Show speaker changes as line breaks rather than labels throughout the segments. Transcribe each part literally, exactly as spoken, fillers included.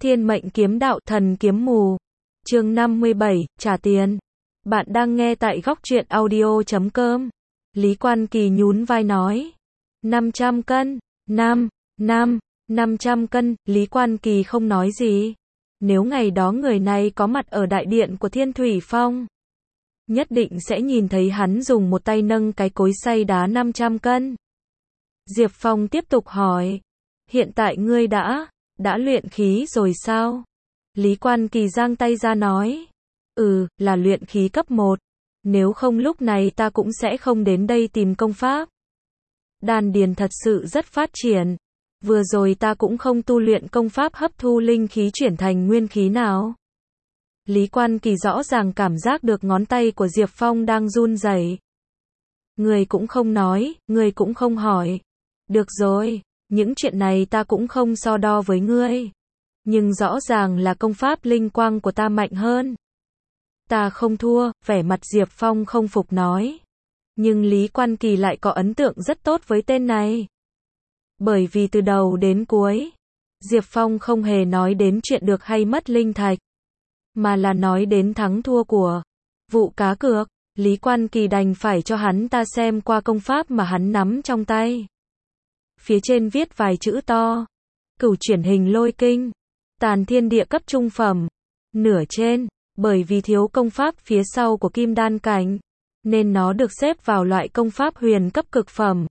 Thiên mệnh kiếm đạo thần kiếm mù. Chương năm mươi bảy, trả tiền. Bạn đang nghe tại góc truyện audio chấm com. Lý Quan Kỳ nhún vai nói. năm trăm cân. Năm, năm, năm trăm cân, Lý Quan Kỳ không nói gì. Nếu ngày đó người này có mặt ở đại điện của Thiên Thủy Phong, nhất định sẽ nhìn thấy hắn dùng một tay nâng cái cối xay đá năm trăm cân. Diệp Phong tiếp tục hỏi. Hiện tại ngươi đã, đã luyện khí rồi sao? Lý Quan Kỳ giang tay ra nói. Ừ, là luyện khí cấp một. Nếu không lúc này ta cũng sẽ không đến đây tìm công pháp. Đan điền thật sự rất phát triển. Vừa rồi ta cũng không tu luyện công pháp hấp thu linh khí chuyển thành nguyên khí nào. Lý Quan Kỳ rõ ràng cảm giác được ngón tay của Diệp Phong đang run rẩy. Người cũng không nói, người cũng không hỏi. Được rồi, những chuyện này ta cũng không so đo với ngươi. Nhưng rõ ràng là công pháp linh quang của ta mạnh hơn. Ta không thua, vẻ mặt Diệp Phong không phục nói. Nhưng Lý Quan Kỳ lại có ấn tượng rất tốt với tên này. Bởi vì từ đầu đến cuối, Diệp Phong không hề nói đến chuyện được hay mất linh thạch, mà là nói đến thắng thua của vụ cá cược. Lý Quan Kỳ đành phải cho hắn ta xem qua công pháp mà hắn nắm trong tay. Phía trên viết vài chữ to. Cửu chuyển hình lôi kinh. Tàn thiên địa cấp trung phẩm. Nửa trên, bởi vì thiếu công pháp phía sau của kim đan cảnh, nên nó được xếp vào loại công pháp huyền cấp cực phẩm.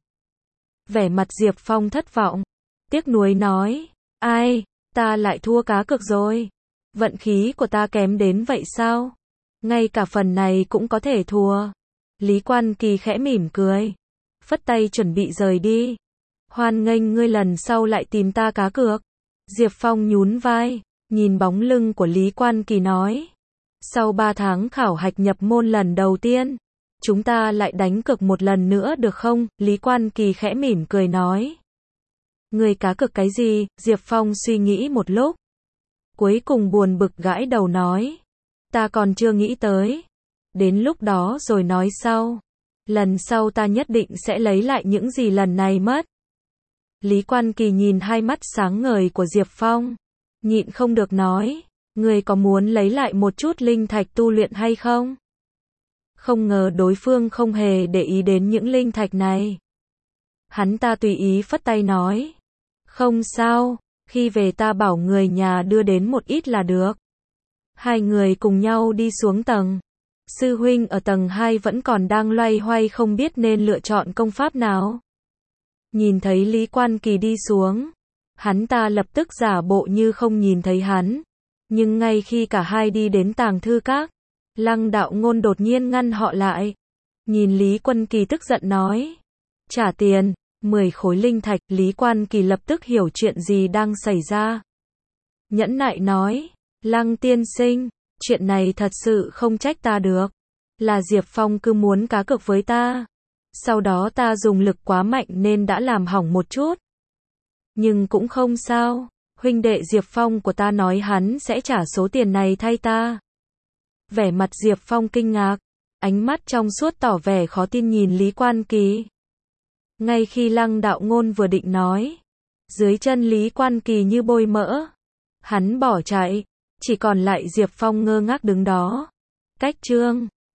Vẻ mặt Diệp Phong thất vọng. Tiếc nuối nói. Ai, ta lại thua cá cược rồi. Vận khí của ta kém đến vậy sao? Ngay cả phần này cũng có thể thua. Lý Quan Kỳ khẽ mỉm cười. Phất tay chuẩn bị rời đi. Hoan nghênh ngươi lần sau lại tìm ta cá cược. Diệp Phong nhún vai, nhìn bóng lưng của Lý Quan Kỳ nói. Sau ba tháng khảo hạch nhập môn lần đầu tiên, chúng ta lại đánh cược một lần nữa được không? Lý Quan Kỳ khẽ mỉm cười nói. Ngươi cá cược cái gì? Diệp Phong suy nghĩ một lúc. Cuối cùng buồn bực gãi đầu nói. Ta còn chưa nghĩ tới. Đến lúc đó rồi nói sau. Lần sau ta nhất định sẽ lấy lại những gì lần này mất. Lý Quan Kỳ nhìn hai mắt sáng ngời của Diệp Phong, nhịn không được nói, ngươi có muốn lấy lại một chút linh thạch tu luyện hay không? Không ngờ đối phương không hề để ý đến những linh thạch này. Hắn ta tùy ý phất tay nói, không sao, khi về ta bảo người nhà đưa đến một ít là được. Hai người cùng nhau đi xuống tầng. Sư huynh ở tầng hai vẫn còn đang loay hoay không biết nên lựa chọn công pháp nào. Nhìn thấy Lý Quan Kỳ đi xuống, hắn ta lập tức giả bộ như không nhìn thấy hắn. Nhưng ngay khi cả hai đi đến tàng thư các, Lăng Đạo Ngôn đột nhiên ngăn họ lại. Nhìn Lý Quan Kỳ tức giận nói. Trả tiền, mười khối linh thạch. Lý Quan Kỳ lập tức hiểu chuyện gì đang xảy ra. Nhẫn nại nói. Lăng tiên sinh, chuyện này thật sự không trách ta được. Là Diệp Phong cứ muốn cá cược với ta. Sau đó ta dùng lực quá mạnh nên đã làm hỏng một chút. Nhưng cũng không sao, huynh đệ Diệp Phong của ta nói hắn sẽ trả số tiền này thay ta. Vẻ mặt Diệp Phong kinh ngạc, ánh mắt trong suốt tỏ vẻ khó tin nhìn Lý Quan Kỳ. Ngay khi Lăng Đạo Ngôn vừa định nói, dưới chân Lý Quan Kỳ như bôi mỡ. Hắn bỏ chạy, chỉ còn lại Diệp Phong ngơ ngác đứng đó. Cách chương